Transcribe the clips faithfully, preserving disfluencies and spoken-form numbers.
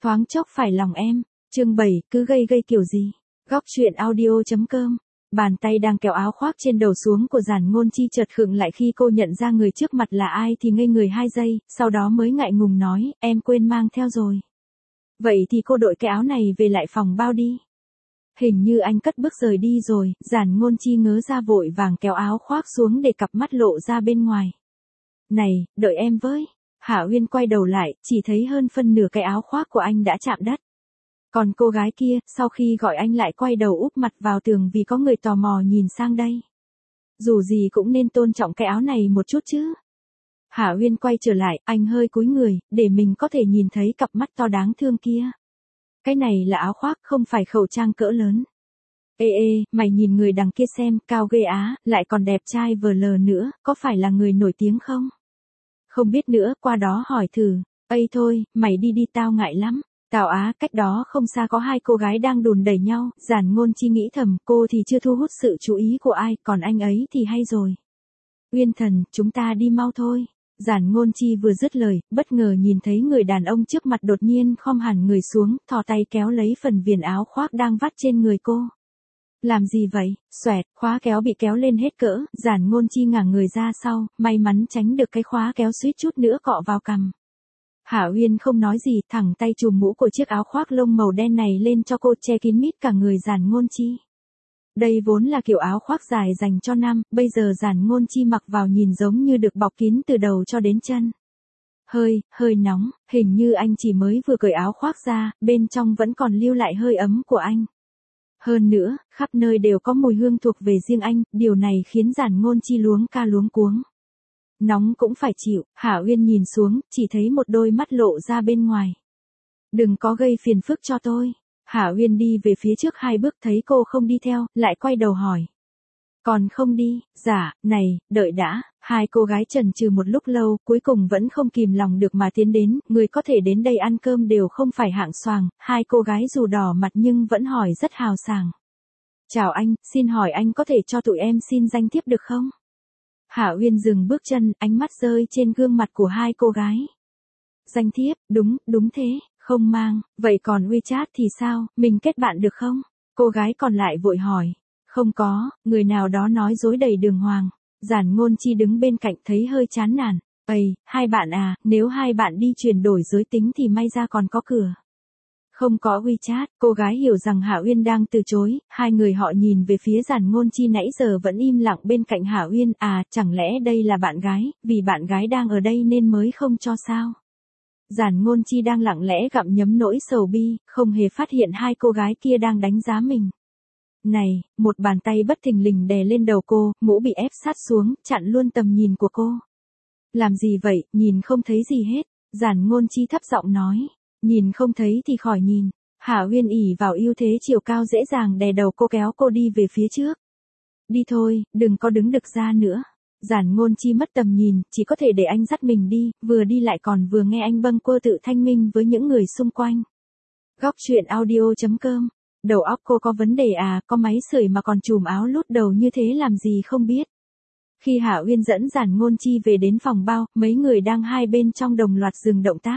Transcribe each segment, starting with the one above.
Thoáng chốc phải lòng em. Chương bảy, cứ gây gây kiểu gì? Góc truyện audio chấm com. Bàn tay đang kéo áo khoác trên đầu xuống của Giản Ngôn Chi chợt khựng lại khi cô nhận ra người trước mặt là ai thì ngây người hai giây, sau đó mới ngại ngùng nói, em quên mang theo rồi. Vậy thì cô đội cái áo này về lại phòng bao đi. Hình như anh cất bước rời đi rồi, Giản Ngôn Chi ngớ ra vội vàng kéo áo khoác xuống để cặp mắt lộ ra bên ngoài. Này, đợi em với. Hạ Uyên quay đầu lại, chỉ thấy hơn phân nửa cái áo khoác của anh đã chạm đất. Còn cô gái kia, sau khi gọi anh lại quay đầu úp mặt vào tường vì có người tò mò nhìn sang đây. Dù gì cũng nên tôn trọng cái áo này một chút chứ. Hạ Uyên quay trở lại, anh hơi cúi người, để mình có thể nhìn thấy cặp mắt to đáng thương kia. Cái này là áo khoác, không phải khẩu trang cỡ lớn. Ê ê, mày nhìn người đằng kia xem, cao ghê á, lại còn đẹp trai vờ lờ nữa, có phải là người nổi tiếng không? Không biết nữa, qua đó hỏi thử. Ây thôi, mày đi đi tao ngại lắm. Tào Á, cách đó không xa có hai cô gái đang đùn đẩy nhau, Giản Ngôn Chi nghĩ thầm, cô thì chưa thu hút sự chú ý của ai, còn anh ấy thì hay rồi. Uyên Thần, chúng ta đi mau thôi. Giản Ngôn Chi vừa dứt lời, bất ngờ nhìn thấy người đàn ông trước mặt đột nhiên khom hẳn người xuống, thò tay kéo lấy phần viền áo khoác đang vắt trên người cô. Làm gì vậy? Xoẹt, khóa kéo bị kéo lên hết cỡ, Giản Ngôn Chi ngả người ra sau, may mắn tránh được cái khóa kéo suýt chút nữa cọ vào cằm. Hạ Uyên không nói gì, thẳng tay chùm mũ của chiếc áo khoác lông màu đen này lên cho cô che kín mít cả người Giản Ngôn Chi. Đây vốn là kiểu áo khoác dài dành cho nam, bây giờ Giản Ngôn Chi mặc vào nhìn giống như được bọc kín từ đầu cho đến chân. Hơi, hơi nóng, hình như anh chỉ mới vừa cởi áo khoác ra, bên trong vẫn còn lưu lại hơi ấm của anh. Hơn nữa, khắp nơi đều có mùi hương thuộc về riêng anh, điều này khiến Giản Ngôn Chi luống ca luống cuống. Nóng cũng phải chịu, Hạ Uyên nhìn xuống, chỉ thấy một đôi mắt lộ ra bên ngoài. Đừng có gây phiền phức cho tôi. Hạ Uyên đi về phía trước hai bước thấy cô không đi theo, lại quay đầu hỏi. Còn không đi, dạ, này, đợi đã, hai cô gái chần chừ một lúc lâu, cuối cùng vẫn không kìm lòng được mà tiến đến, người có thể đến đây ăn cơm đều không phải hạng xoàng, hai cô gái dù đỏ mặt nhưng vẫn hỏi rất hào sảng. Chào anh, xin hỏi anh có thể cho tụi em xin danh thiếp được không? Hạ Uyên dừng bước chân, ánh mắt rơi trên gương mặt của hai cô gái. Danh thiếp, đúng, đúng thế, không mang, vậy còn WeChat thì sao, mình kết bạn được không? Cô gái còn lại vội hỏi. Không có, người nào đó nói dối đầy đường hoàng. Giản Ngôn Chi đứng bên cạnh thấy hơi chán nản. Ây, hai bạn à, nếu hai bạn đi chuyển đổi giới tính thì may ra còn có cửa. Không có WeChat, cô gái hiểu rằng Hạ Uyên đang từ chối, hai người họ nhìn về phía Giản Ngôn Chi nãy giờ vẫn im lặng bên cạnh Hạ Uyên, à, chẳng lẽ đây là bạn gái, vì bạn gái đang ở đây nên mới không cho sao? Giản Ngôn Chi đang lặng lẽ gặm nhấm nỗi sầu bi, không hề phát hiện hai cô gái kia đang đánh giá mình. Này, một bàn tay bất thình lình đè lên đầu cô, mũ bị ép sát xuống, chặn luôn tầm nhìn của cô. Làm gì vậy, nhìn không thấy gì hết, Giản Ngôn Chi thấp giọng nói. Nhìn không thấy thì khỏi nhìn. Hạ Uyên ỉ vào ưu thế chiều cao dễ dàng đè đầu cô kéo cô đi về phía trước. Đi thôi, đừng có đứng đực ra nữa. Giản Ngôn Chi mất tầm nhìn, chỉ có thể để anh dắt mình đi, vừa đi lại còn vừa nghe anh bâng quơ tự thanh minh với những người xung quanh. Góc truyện audio chấm com. Đầu óc cô có vấn đề à, có máy sưởi mà còn chùm áo lút đầu như thế làm gì không biết. Khi Hạ Uyên dẫn Giản Ngôn Chi về đến phòng bao, mấy người đang hai bên trong đồng loạt dừng động tác.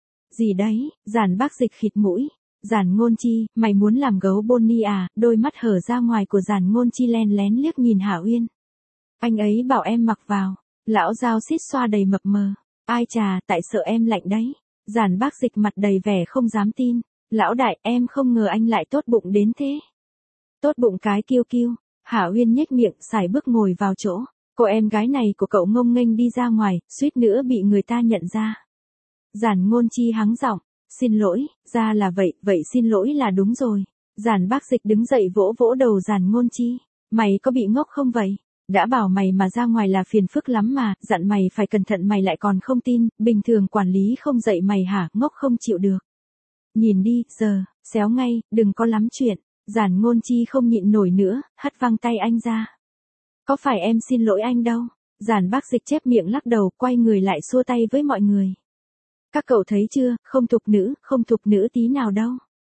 Gì đấy, Giản Bác Dịch khịt mũi. Giản Ngôn Chi, mày muốn làm gấu Bonnie à? Đôi mắt hở ra ngoài của Giản Ngôn Chi len lén liếc nhìn Hạ Uyên. Anh ấy bảo em mặc vào. Lão Giao xít xoa đầy mập mờ. Ai chà, tại sợ em lạnh đấy. Giản Bác Dịch mặt đầy vẻ không dám tin. Lão đại, em không ngờ anh lại tốt bụng đến thế. Tốt bụng cái kiêu kiêu. Hạ Uyên nhếch miệng, sải bước ngồi vào chỗ. Cô em gái này của cậu ngông nghênh đi ra ngoài, suýt nữa bị người ta nhận ra. Giản Ngôn Chi hắng giọng, xin lỗi, ra là vậy, vậy xin lỗi là đúng rồi. Giản Bác Dịch đứng dậy vỗ vỗ đầu Giản Ngôn Chi, mày có bị ngốc không vậy? Đã bảo mày mà ra ngoài là phiền phức lắm mà, dặn mày phải cẩn thận mày lại còn không tin, bình thường quản lý không dạy mày hả, ngốc không chịu được. Nhìn đi, giờ, xéo ngay, đừng có lắm chuyện. Giản Ngôn Chi không nhịn nổi nữa, hất văng tay anh ra. Có phải em xin lỗi anh đâu? Giản Bác Dịch chép miệng lắc đầu, quay người lại xua tay với mọi người. Các cậu thấy chưa, không thục nữ, không thục nữ tí nào đâu.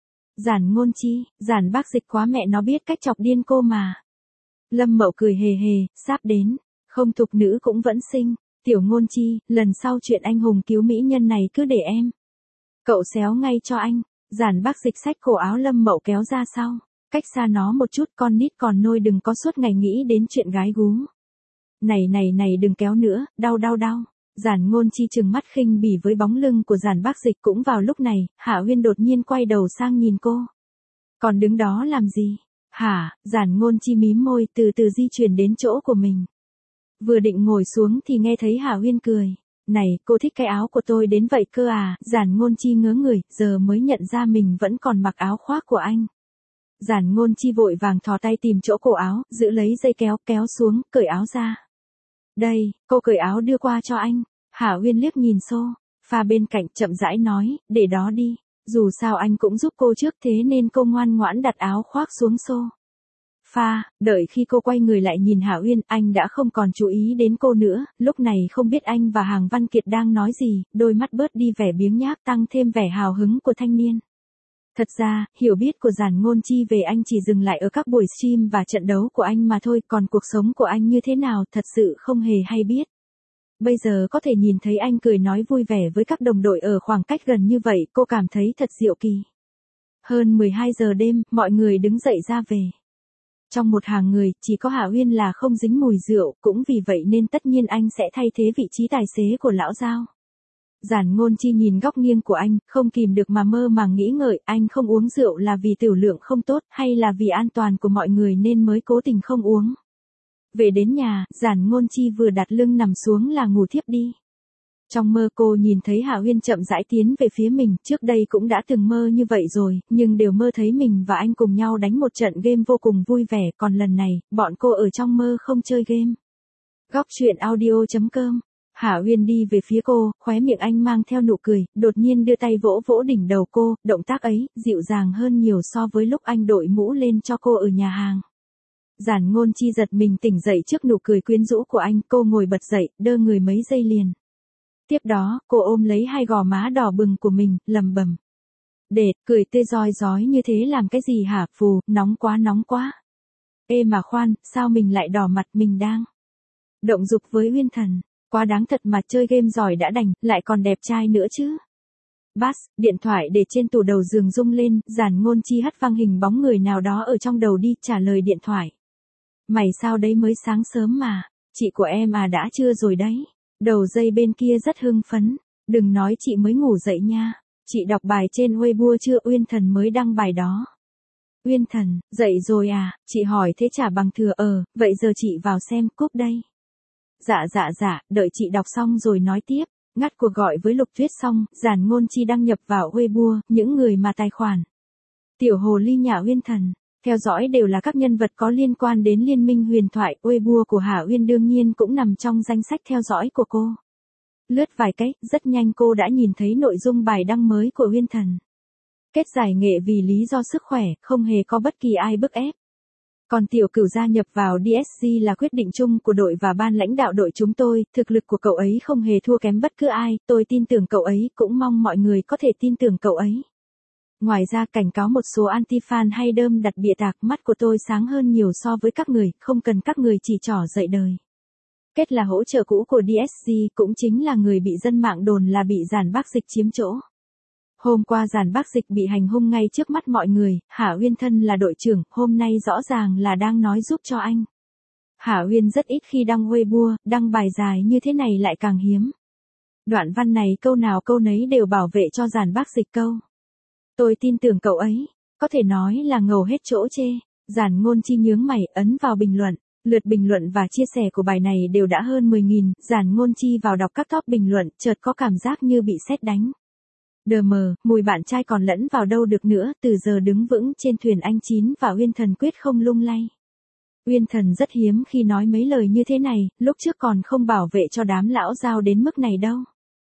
Giản Ngôn Chi, Giản Bác Dịch quá mẹ nó biết cách chọc điên cô mà. Lâm Mậu cười hề hề, sắp đến, không thục nữ cũng vẫn xinh. Tiểu Ngôn Chi, lần sau chuyện anh hùng cứu mỹ nhân này cứ để em. Cậu xéo ngay cho anh. Giản Bắc Dịch xách cổ áo Lâm Mậu kéo ra sau. Cách xa nó một chút, con nít còn nôi đừng có suốt ngày nghĩ đến chuyện gái gú. Này này này đừng kéo nữa, đau đau đau. Giản Ngôn Chi trừng mắt khinh bỉ với bóng lưng của Giản Bắc Dịch. Cũng vào lúc này, Hạ Uyên đột nhiên quay đầu sang nhìn cô. Còn đứng đó làm gì? Hả? Giản Ngôn Chi mím môi từ từ di chuyển đến chỗ của mình. Vừa định ngồi xuống thì nghe thấy Hạ Uyên cười. Này, cô thích cái áo của tôi đến vậy cơ à? Giản Ngôn Chi ngớ người, giờ mới nhận ra mình vẫn còn mặc áo khoác của anh. Giản Ngôn Chi vội vàng thò tay tìm chỗ cổ áo, giữ lấy dây kéo, kéo xuống, cởi áo ra. Đây, cô cởi áo đưa qua cho anh. Hạ Uyên liếc nhìn xô pha bên cạnh, chậm rãi nói, để đó đi. Dù sao anh cũng giúp cô trước, thế nên cô ngoan ngoãn đặt áo khoác xuống xô pha. Đợi khi cô quay người lại nhìn Hạ Uyên, anh đã không còn chú ý đến cô nữa. Lúc này không biết anh và Hàng Văn Kiệt đang nói gì, đôi mắt bớt đi vẻ biếng nhác, tăng thêm vẻ hào hứng của thanh niên. Thật ra, hiểu biết của Giản Ngôn Chi về anh chỉ dừng lại ở các buổi stream và trận đấu của anh mà thôi, còn cuộc sống của anh như thế nào thật sự không hề hay biết. Bây giờ có thể nhìn thấy anh cười nói vui vẻ với các đồng đội ở khoảng cách gần như vậy, cô cảm thấy thật diệu kỳ. Hơn mười hai giờ đêm, mọi người đứng dậy ra về. Trong một hàng người, chỉ có Hạ Uyên là không dính mùi rượu, cũng vì vậy nên tất nhiên anh sẽ thay thế vị trí tài xế của lão Giao. Giản Ngôn Chi nhìn góc nghiêng của anh, không kìm được mà mơ màng nghĩ ngợi, anh không uống rượu là vì tiểu lượng không tốt, hay là vì an toàn của mọi người nên mới cố tình không uống. Về đến nhà, Giản Ngôn Chi vừa đặt lưng nằm xuống là ngủ thiếp đi. Trong mơ cô nhìn thấy Hạ Uyên chậm rãi tiến về phía mình, trước đây cũng đã từng mơ như vậy rồi, nhưng đều mơ thấy mình và anh cùng nhau đánh một trận game vô cùng vui vẻ, còn lần này, bọn cô ở trong mơ không chơi game. Góc truyện audio chấm com. Hạ Uyên đi về phía cô, khóe miệng anh mang theo nụ cười, đột nhiên đưa tay vỗ vỗ đỉnh đầu cô, động tác ấy, dịu dàng hơn nhiều so với lúc anh đội mũ lên cho cô ở nhà hàng. Giản Ngôn Chi giật mình tỉnh dậy trước nụ cười quyến rũ của anh, cô ngồi bật dậy, đơ người mấy giây liền. Tiếp đó, cô ôm lấy hai gò má đỏ bừng của mình, lầm bầm. Đệt, cười tươi rói rói như thế làm cái gì hả, phù, nóng quá nóng quá. Ê mà khoan, sao mình lại đỏ mặt, mình đang động dục với Uyên Thần. Quá đáng thật mà, chơi game giỏi đã đành, lại còn đẹp trai nữa chứ. Bass, điện thoại để trên tủ đầu giường rung lên, Giản Ngôn Chi hất văng hình bóng người nào đó ở trong đầu đi, trả lời điện thoại. Mày sao đấy, mới sáng sớm mà, chị của em à đã trưa rồi đấy. Đầu dây bên kia rất hưng phấn, đừng nói chị mới ngủ dậy nha. Chị đọc bài trên Weibo chưa, Uyên Thần mới đăng bài đó. Uyên Thần, dậy rồi à, chị hỏi thế trả bằng thừa, ờ, vậy giờ chị vào xem, cúp đây. Dạ dạ dạ, đợi chị đọc xong rồi nói tiếp. Ngắt cuộc gọi với Lục Tuyết xong, Giản Ngôn Chi đăng nhập vào Weibo, những người mà tài khoản Tiểu Hồ Ly nhà Uyên Thần theo dõi đều là các nhân vật có liên quan đến Liên minh huyền thoại. Weibo của Hạ Uyên đương nhiên cũng nằm trong danh sách theo dõi của cô. Lướt vài cái, rất nhanh cô đã nhìn thấy nội dung bài đăng mới của Uyên Thần. Kết giải nghệ vì lý do sức khỏe, không hề có bất kỳ ai bức ép. Còn Tiểu Cửu gia nhập vào đê ét giê là quyết định chung của đội và ban lãnh đạo đội chúng tôi, thực lực của cậu ấy không hề thua kém bất cứ ai, tôi tin tưởng cậu ấy, cũng mong mọi người có thể tin tưởng cậu ấy. Ngoài ra cảnh cáo một số anti-fan hay đơm đặt bịa tạc, mắt của tôi sáng hơn nhiều so với các người, không cần các người chỉ trỏ dậy đời. Kết là hỗ trợ cũ của đê ét giê cũng chính là người bị dân mạng đồn là bị Giản Bắc Dịch chiếm chỗ. Hôm qua Giản Bắc Dịch bị hành hung ngay trước mắt mọi người, Hạ Uyên thân là đội trưởng, hôm nay rõ ràng là đang nói giúp cho anh. Hạ Uyên rất ít khi đăng Weibo, đăng bài dài như thế này lại càng hiếm. Đoạn văn này câu nào câu nấy đều bảo vệ cho Giản Bắc Dịch câu. Tôi tin tưởng cậu ấy, có thể nói là ngầu hết chỗ chê. Giản Ngôn Chi nhướng mày, ấn vào bình luận. Lượt bình luận và chia sẻ của bài này đều đã hơn mười nghìn, Giản Ngôn Chi vào đọc các top bình luận, chợt có cảm giác như bị sét đánh. Đờ mờ, mùi bạn trai còn lẫn vào đâu được nữa, từ giờ đứng vững trên thuyền anh Chín và Uyên Thần quyết không lung lay. Uyên Thần rất hiếm khi nói mấy lời như thế này, lúc trước còn không bảo vệ cho đám lão Giao đến mức này đâu.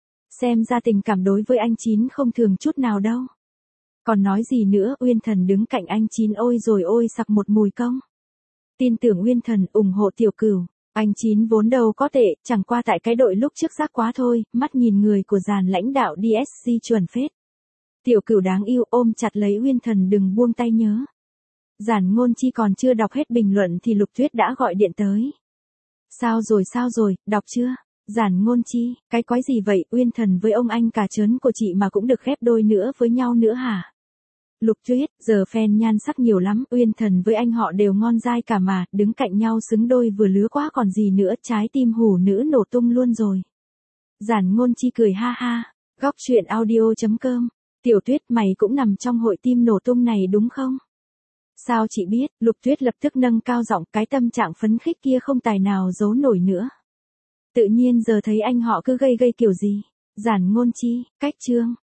Xem ra tình cảm đối với anh Chín không thường chút nào đâu. Còn nói gì nữa, Uyên Thần đứng cạnh anh Chín ôi rồi ôi sặc một mùi công. Tin tưởng Uyên Thần, ủng hộ Tiểu Cửu. Anh Chín vốn đâu có tệ, chẳng qua tại cái đội lúc trước rác quá thôi, mắt nhìn người của dàn lãnh đạo đê ét giê chuẩn phết. Tiểu Cửu đáng yêu, ôm chặt lấy Uyên Thần đừng buông tay nhớ. Giản Ngôn Chi còn chưa đọc hết bình luận thì Lục Tuyết đã gọi điện tới. Sao rồi sao rồi, đọc chưa? Giản Ngôn Chi, cái quái gì vậy, Uyên Thần với ông anh cả trớn của chị mà cũng được ghép đôi nữa với nhau nữa hả? Lục Tuyết, giờ fan nhan sắc nhiều lắm, Uyên Thần với anh họ đều ngon dai cả mà, đứng cạnh nhau xứng đôi vừa lứa quá còn gì nữa, trái tim hủ nữ nổ tung luôn rồi. Giản Ngôn Chi cười ha ha, góc truyện audio chấm com, Tiểu Tuyết mày cũng nằm trong hội tim nổ tung này đúng không? Sao chị biết, Lục Tuyết lập tức nâng cao giọng, cái tâm trạng phấn khích kia không tài nào giấu nổi nữa. Tự nhiên giờ thấy anh họ cứ gây gây kiểu gì? Giản Ngôn Chi, cách chương.